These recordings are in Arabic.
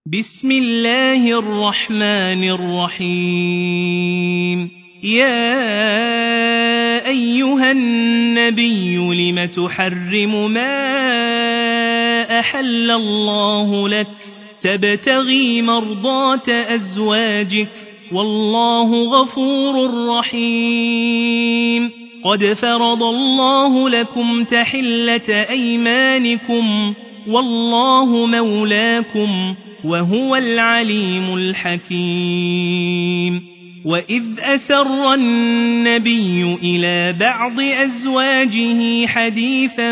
بسم الله الرحمن الرحيم. يا أيها النبي لم تحرم ما أحل الله لك تبتغي مرضات أزواجك والله غفور رحيم. قد فرض الله لكم تحلة أيمانكم والله مولاكم وهو العليم الحكيم. وإذ أسر النبي إلى بعض أزواجه حديثا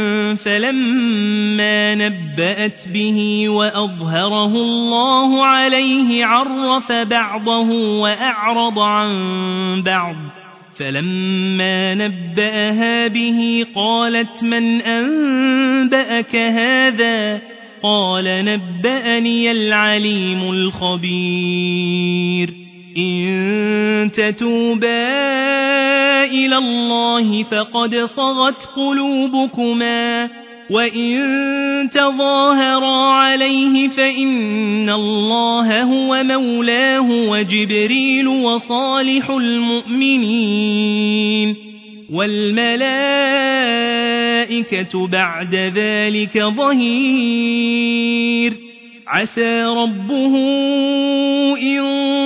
فلما نبأت به وأظهره الله عليه عرف بعضه وأعرض عن بعض. فلما نبأها به قالت من أنبأك هذا؟ قال نبأني العليم الخبير. إن تتوبا إلى الله فقد صغت قلوبكما وإن تظاهرا عليه فإن الله هو مولاه وجبريل وصالح المؤمنين والملائكة بعد ذلك ظهير. عسى ربه إن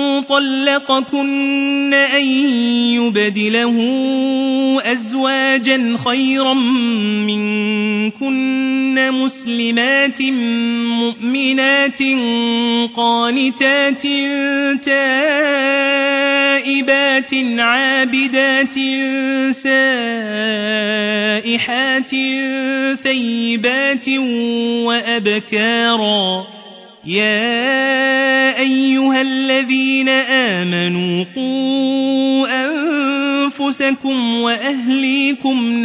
طلقكن أن يبدله أزواجا خيرا منكن مسلمات مؤمنات قانتات تائبات عابدات سائحات ثيبات وأبكارا. يا أيها الذين آمنوا قوا أنفسكم وأهليكم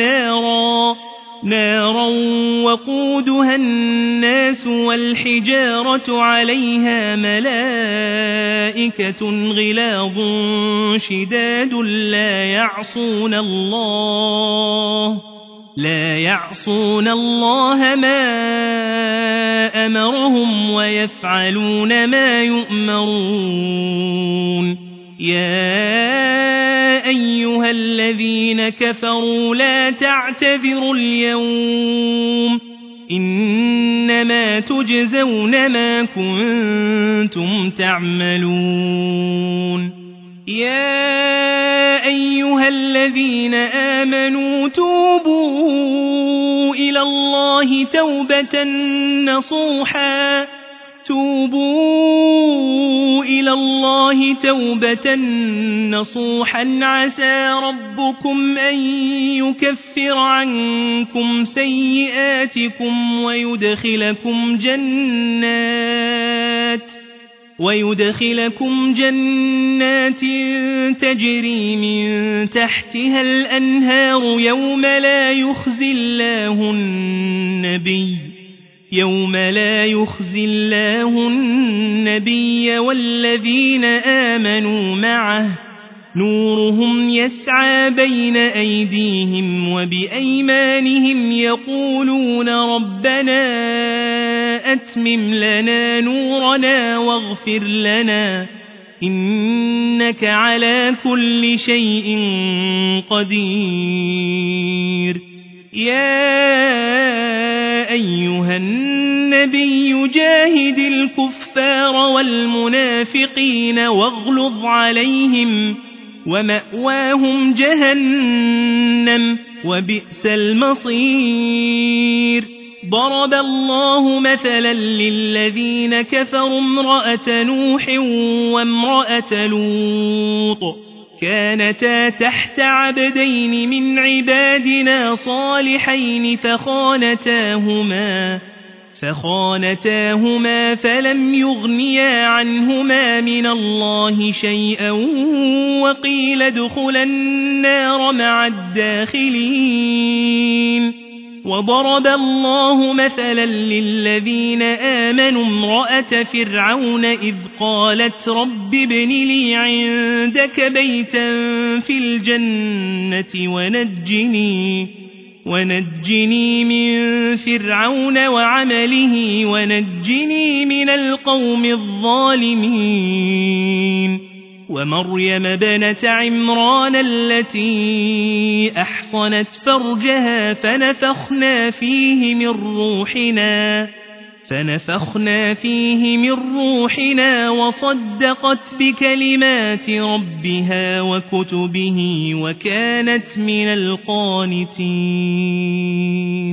نارا وقودها الناس والحجارة عليها ملائكة غلاظ شداد لا يعصون الله ما أمرهم ويفعلون ما يؤمرون. يا أيها الذين كفروا لا تعتذروا اليوم إنما تجزون ما كنتم تعملون. يا أيها الذين آمنوا توبوا إلى الله توبة نصوحا عسى ربكم أن يكفر عنكم سيئاتكم ويدخلكم جنات تجري من تحتها الأنهار يوم لا يخزي الله النبي والذين آمنوا معه نورهم يسعى بين أيديهم وبأيمانهم يقولون ربنا أتمم لنا نورنا واغفر لنا إنك على كل شيء قدير. يا أيها النبي جاهد الكفار والمنافقين واغلظ عليهم ومأواهم جهنم وبئس المصير. ضرب الله مثلا للذين كفروا امرأة نوح وامرأة لوط كانتا تحت عبدين من عبادنا صالحين فخانتاهما فلم يغنيا عنهما من الله شيئا وقيل ادخلا النار مع الداخلين. وضرب الله مثلا للذين آمنوا امرأة فرعون إذ قالت رب ابن لي عندك بيتا في الجنة ونجني من فرعون وعمله ونجني من القوم الظالمين ومريم بنت عمران التي أحصنت فرجها فنفخنا فيه من روحنا وصدقت بكلمات ربها وكتبه وكانت من القانتين